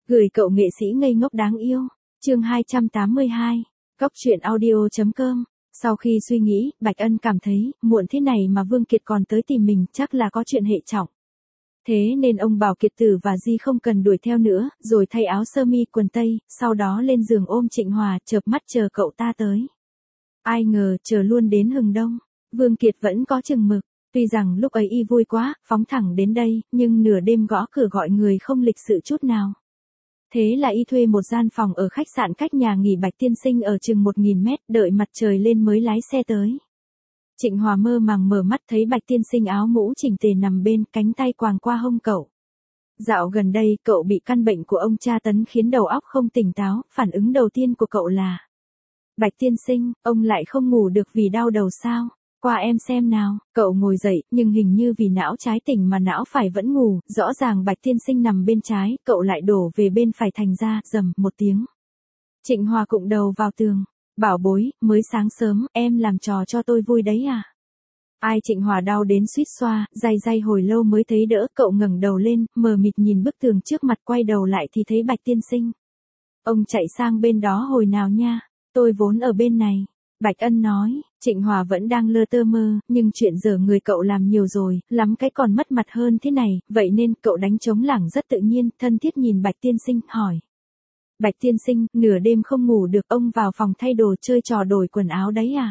Gửi cậu nghệ sĩ ngây ngốc đáng yêu. Chương 282. Cóc truyện audio.com. Sau khi suy nghĩ, Bạch Ân cảm thấy, muộn thế này mà Vương Kiệt còn tới tìm mình, chắc là có chuyện hệ trọng. Thế nên ông bảo Kiệt Tử và Di không cần đuổi theo nữa, rồi thay áo sơ mi quần tây, sau đó lên giường ôm Trịnh Hòa, chợp mắt chờ cậu ta tới. Ai ngờ, chờ luôn đến hừng đông, Vương Kiệt vẫn có chừng mực. Tuy rằng lúc ấy y vui quá, phóng thẳng đến đây, nhưng nửa đêm gõ cửa gọi người không lịch sự chút nào. Thế là y thuê một gian phòng ở khách sạn cách nhà nghỉ Bạch Tiên Sinh ở chừng 1000 mét, đợi mặt trời lên mới lái xe tới. Trịnh Hòa mơ màng mở mắt thấy Bạch Tiên Sinh áo mũ chỉnh tề nằm bên, cánh tay quàng qua hông cậu. Dạo gần đây, cậu bị căn bệnh của ông tra tấn khiến đầu óc không tỉnh táo, phản ứng đầu tiên của cậu là: Bạch Tiên Sinh, ông lại không ngủ được vì đau đầu sao? Qua em xem nào. Cậu ngồi dậy, nhưng hình như vì não trái tỉnh mà não phải vẫn ngủ, rõ ràng Bạch Tiên Sinh nằm bên trái, cậu lại đổ về bên phải, thành ra, rầm một tiếng. Trịnh Hòa cụng đầu vào tường. Bảo bối, mới sáng sớm, em làm trò cho tôi vui đấy à? Ai? Trịnh Hòa đau đến suýt xoa, day hồi lâu mới thấy đỡ, cậu ngẩng đầu lên, mờ mịt nhìn bức tường trước mặt, quay đầu lại thì thấy Bạch Tiên Sinh. Ông chạy sang bên đó hồi nào nha? Tôi vốn ở bên này. Bạch Ân nói. Trịnh Hòa vẫn đang lơ tơ mơ, nhưng chuyện giờ người cậu làm nhiều rồi, lắm cái còn mất mặt hơn thế này, vậy nên cậu đánh trống lảng rất tự nhiên, thân thiết nhìn Bạch Tiên Sinh, hỏi. Bạch Tiên Sinh, nửa đêm không ngủ được, ông vào phòng thay đồ chơi trò đổi quần áo đấy à?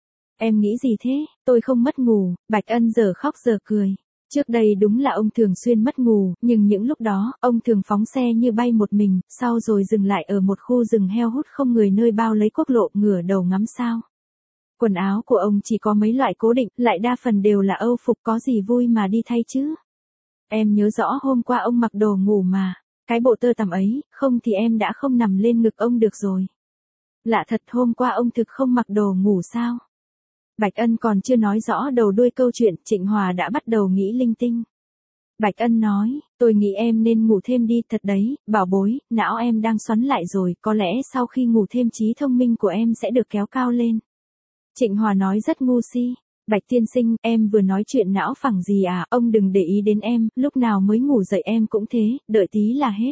Em nghĩ gì thế? Tôi không mất ngủ. Bạch Ân giờ khóc giờ cười. Trước đây đúng là ông thường xuyên mất ngủ, nhưng những lúc đó, ông thường phóng xe như bay một mình, sau rồi dừng lại ở một khu rừng heo hút không người nơi bao lấy quốc lộ, ngửa đầu ngắm sao. Quần áo của ông chỉ có mấy loại cố định, lại đa phần đều là Âu phục, có gì vui mà đi thay chứ. Em nhớ rõ hôm qua ông mặc đồ ngủ mà. Cái bộ tơ tằm ấy, không thì em đã không nằm lên ngực ông được rồi. Lạ thật, hôm qua ông thực không mặc đồ ngủ sao? Bạch Ân còn chưa nói rõ đầu đuôi câu chuyện, Trịnh Hòa đã bắt đầu nghĩ linh tinh. Bạch Ân nói, tôi nghĩ em nên ngủ thêm đi, thật đấy, bảo bối, não em đang xoắn lại rồi, có lẽ sau khi ngủ thêm trí thông minh của em sẽ được kéo cao lên. Trịnh Hòa nói rất ngu si. Bạch Tiên Sinh, em vừa nói chuyện não phẳng gì à, ông đừng để ý đến em, lúc nào mới ngủ dậy em cũng thế, đợi tí là hết.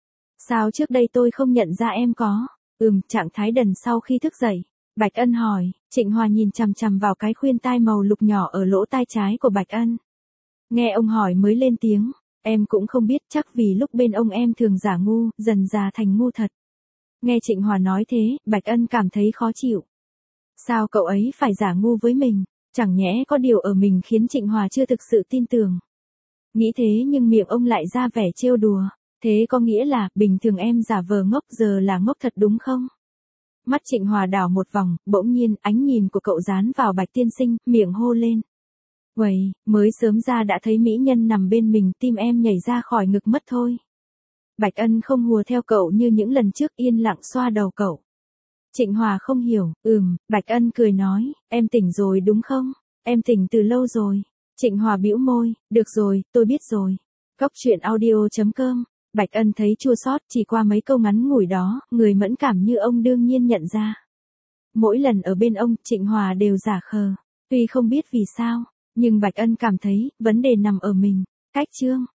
Sao trước đây tôi không nhận ra em có? Trạng thái đần sau khi thức dậy. Bạch Ân hỏi. Trịnh Hòa nhìn chằm chằm vào cái khuyên tai màu lục nhỏ ở lỗ tai trái của Bạch Ân. Nghe ông hỏi mới lên tiếng, em cũng không biết, chắc vì lúc bên ông em thường giả ngu, dần già thành ngu thật. Nghe Trịnh Hòa nói thế, Bạch Ân cảm thấy khó chịu. Sao cậu ấy phải giả ngu với mình? Chẳng nhẽ có điều ở mình khiến Trịnh Hòa chưa thực sự tin tưởng. Nghĩ thế nhưng miệng ông lại ra vẻ trêu đùa. Thế có nghĩa là, bình thường em giả vờ ngốc, giờ là ngốc thật đúng không? Mắt Trịnh Hòa đảo một vòng, bỗng nhiên, ánh nhìn của cậu dán vào Bạch Tiên Sinh, miệng hô lên. Uầy, mới sớm ra đã thấy mỹ nhân nằm bên mình, tim em nhảy ra khỏi ngực mất thôi. Bạch Ân không hùa theo cậu như những lần trước, yên lặng xoa đầu cậu. Trịnh Hòa không hiểu. Bạch Ân cười nói, em tỉnh rồi đúng không? Em tỉnh từ lâu rồi. Trịnh Hòa bĩu môi, được rồi, tôi biết rồi. Cóc truyện audio.com. Bạch Ân thấy chua xót, chỉ qua mấy câu ngắn ngủi đó, người mẫn cảm như ông đương nhiên nhận ra. Mỗi lần ở bên ông, Trịnh Hòa đều giả khờ. Tuy không biết vì sao, nhưng Bạch Ân cảm thấy, vấn đề nằm ở mình. Cách chương.